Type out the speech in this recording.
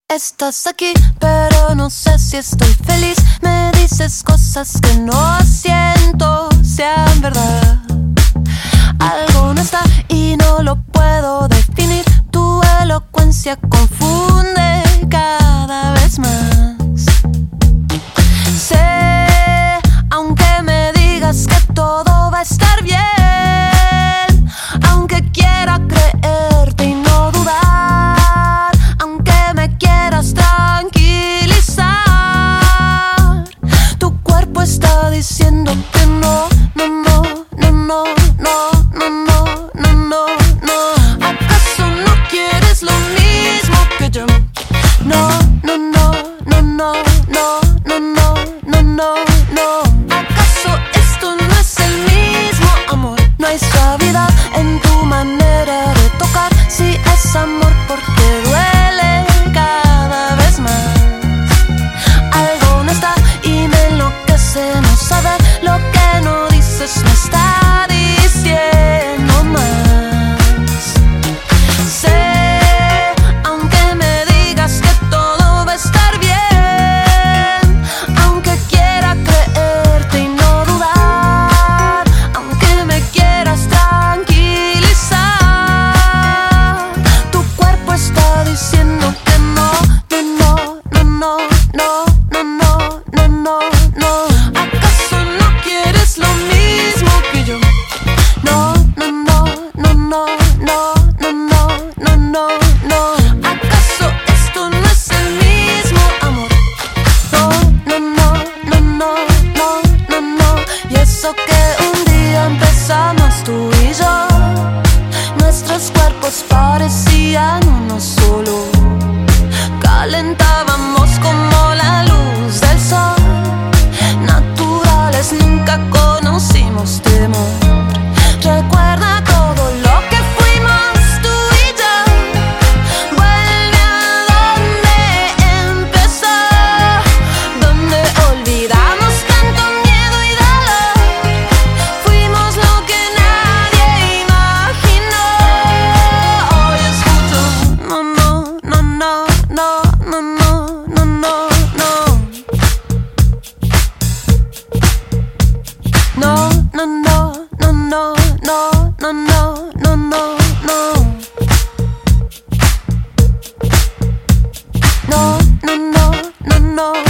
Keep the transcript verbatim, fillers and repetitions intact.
Estás aquí, pero no sé si estoy feliz. Me dices cosas que no siento sean verdad. Algo no está y no lo puedo definir. Tu elocuencia confunde cada vez más. Sé, aunque me digas que todo va a estar bien, aunque quiera creerte y no dudar, aunque me quieras tranquilizar, tu cuerpo está diciendo que no, no, no, no, no, no, no, no, no, no, no. ¿Acaso no quieres lo mismo que yo? No, no, no, no, no, no, no, no, no, no, no. ¿Acaso esto no es el mismo amor? No hay suavidad en tu manera de tocar. Si es amor, porque duele cada vez más. Algo no está y me enloquece no saber lo que no dices, me está diciendo más. Sé, aunque me digas que todo va a estar bien, aunque quiera creerte y no dudar, aunque me quieras tranquilizar, tu cuerpo está diciendo que no, no, no, no, no, no, no, no, no, no. ¿Acaso no quieres lo mismo que yo? No, no, no, no, no, no, no, no, no, no, no. ¿Acaso esto no es el mismo amor? No, no, no, no, no, no, no, no. Y eso que un día empezamos tú y yo, nuestros cuerpos parecían uno solo. Calentábamos como la luz del sol. Naturales, nunca conocimos temor. Recuerda todo lo que fuimos tú y yo. Vuelve a donde empezó, donde olvidamos tanto miedo y dolor. Fuimos lo que nadie imaginó. Hoy escucho no, no, no, no, no, no, no, no, no, no. No, no, no, no, no, no, no, no, no, no, no. No, no, no, no, no.